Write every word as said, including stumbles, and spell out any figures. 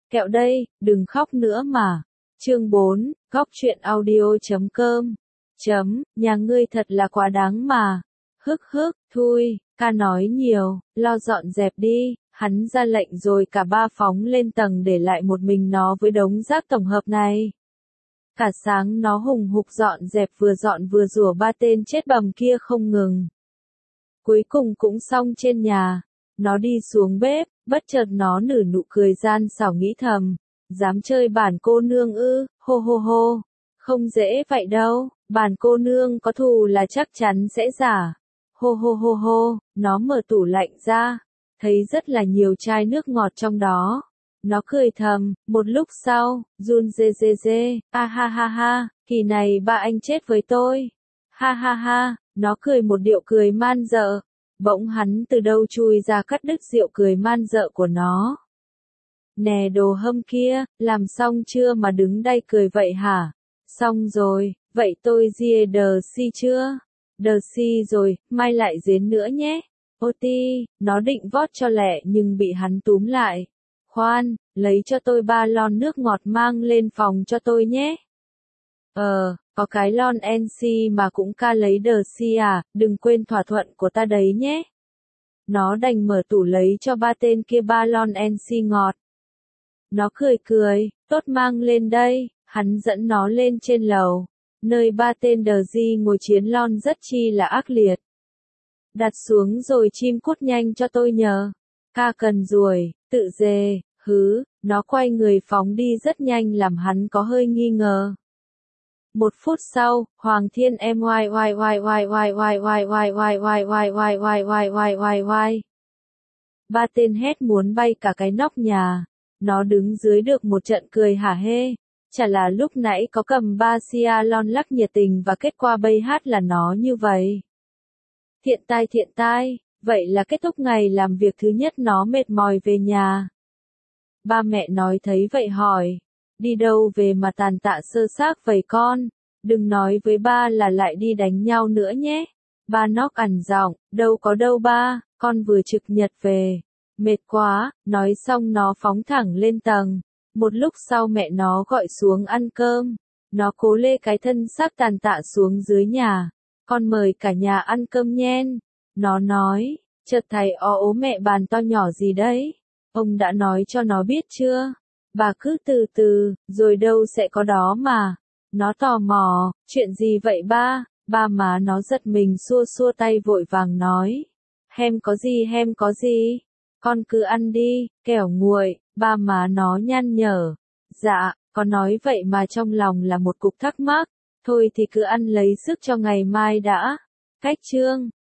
Kẹo đây, đừng khóc nữa mà. Chương bốn, góc truyện audio chấm com. Chấm, nhà ngươi thật là quá đáng mà. Hức hức, thui, ca nói nhiều, lo dọn dẹp đi. Hắn ra lệnh rồi cả ba phóng lên tầng để lại một mình nó với đống rác tổng hợp này. Cả sáng nó hùng hục dọn dẹp, vừa dọn vừa rủa ba tên chết bầm kia không ngừng. Cuối cùng cũng xong trên nhà. Nó đi xuống bếp, bất chợt nó nở nụ cười gian xảo nghĩ thầm. Dám chơi bản cô nương ư, hô hô hô. Không dễ vậy đâu, bản cô nương có thù là chắc chắn sẽ giả. Hô hô hô hô, nó mở tủ lạnh ra. Thấy rất là nhiều chai nước ngọt trong đó. Nó cười thầm, một lúc sau, run rê rê rê, a ha ha ha, kỳ này ba anh chết với tôi. Ha ha ha, nó cười một điệu cười man dợ. Bỗng hắn từ đâu chui ra cắt đứt điệu cười man dợ của nó. Nè đồ hâm kia, làm xong chưa mà đứng đây cười vậy hả? Xong rồi, vậy tôi ria đờ si chưa? Đờ si rồi, mai lại dến nữa nhé. Ô ti, nó định vót cho lẹ nhưng bị hắn túm lại. Khoan, lấy cho tôi ba lon nước ngọt mang lên phòng cho tôi nhé. Ờ, có cái lon en xê mà cũng ca lấy đờ si à, đừng quên thỏa thuận của ta đấy nhé. Nó đành mở tủ lấy cho ba tên kia ba lon en xê ngọt. Nó cười cười, tốt mang lên đây, hắn dẫn nó lên trên lầu, nơi ba tên đờ di ngồi chiến lon rất chi là ác liệt. Đặt xuống rồi chim cút nhanh cho tôi nhờ. Ca cần ruồi, tự dề, hứ, nó quay người phóng đi rất nhanh làm hắn có hơi nghi ngờ. Một phút sau, Hoàng Thiên em oai oai oai oai oai oai oai oai oai oai oai oai oai oai oai oai oai. Ba tên hét muốn bay cả cái nóc nhà. Nó đứng dưới được một trận cười hả hê. Chả là lúc nãy có cầm ba sia lon lắc nhiệt tình và kết quả bay hát là nó như vậy. Thiện tai thiện tai, vậy là kết thúc ngày làm việc thứ nhất nó mệt mỏi về nhà. Ba mẹ nói thấy vậy hỏi, đi đâu về mà tàn tạ sơ xác vậy con, đừng nói với ba là lại đi đánh nhau nữa nhé. Ba nóc ằn giọng, đâu có đâu ba, con vừa trực nhật về. Mệt quá, nói xong nó phóng thẳng lên tầng. Một lúc sau mẹ nó gọi xuống ăn cơm. Nó cố lê cái thân xác tàn tạ xuống dưới nhà. Con mời cả nhà ăn cơm nhen. Nó nói, chợt thầy ó ố mẹ bàn to nhỏ gì đấy. Ông đã nói cho nó biết chưa? Bà cứ từ từ, rồi đâu sẽ có đó mà. Nó tò mò, chuyện gì vậy ba? Ba má nó giật mình xua xua tay vội vàng nói. Hem có gì hem có gì? Con cứ ăn đi, kẻo nguội, ba má nó nhăn nhở. Dạ, có nói vậy mà trong lòng là một cục thắc mắc. Thôi thì cứ ăn lấy sức cho ngày mai đã. Cách chương.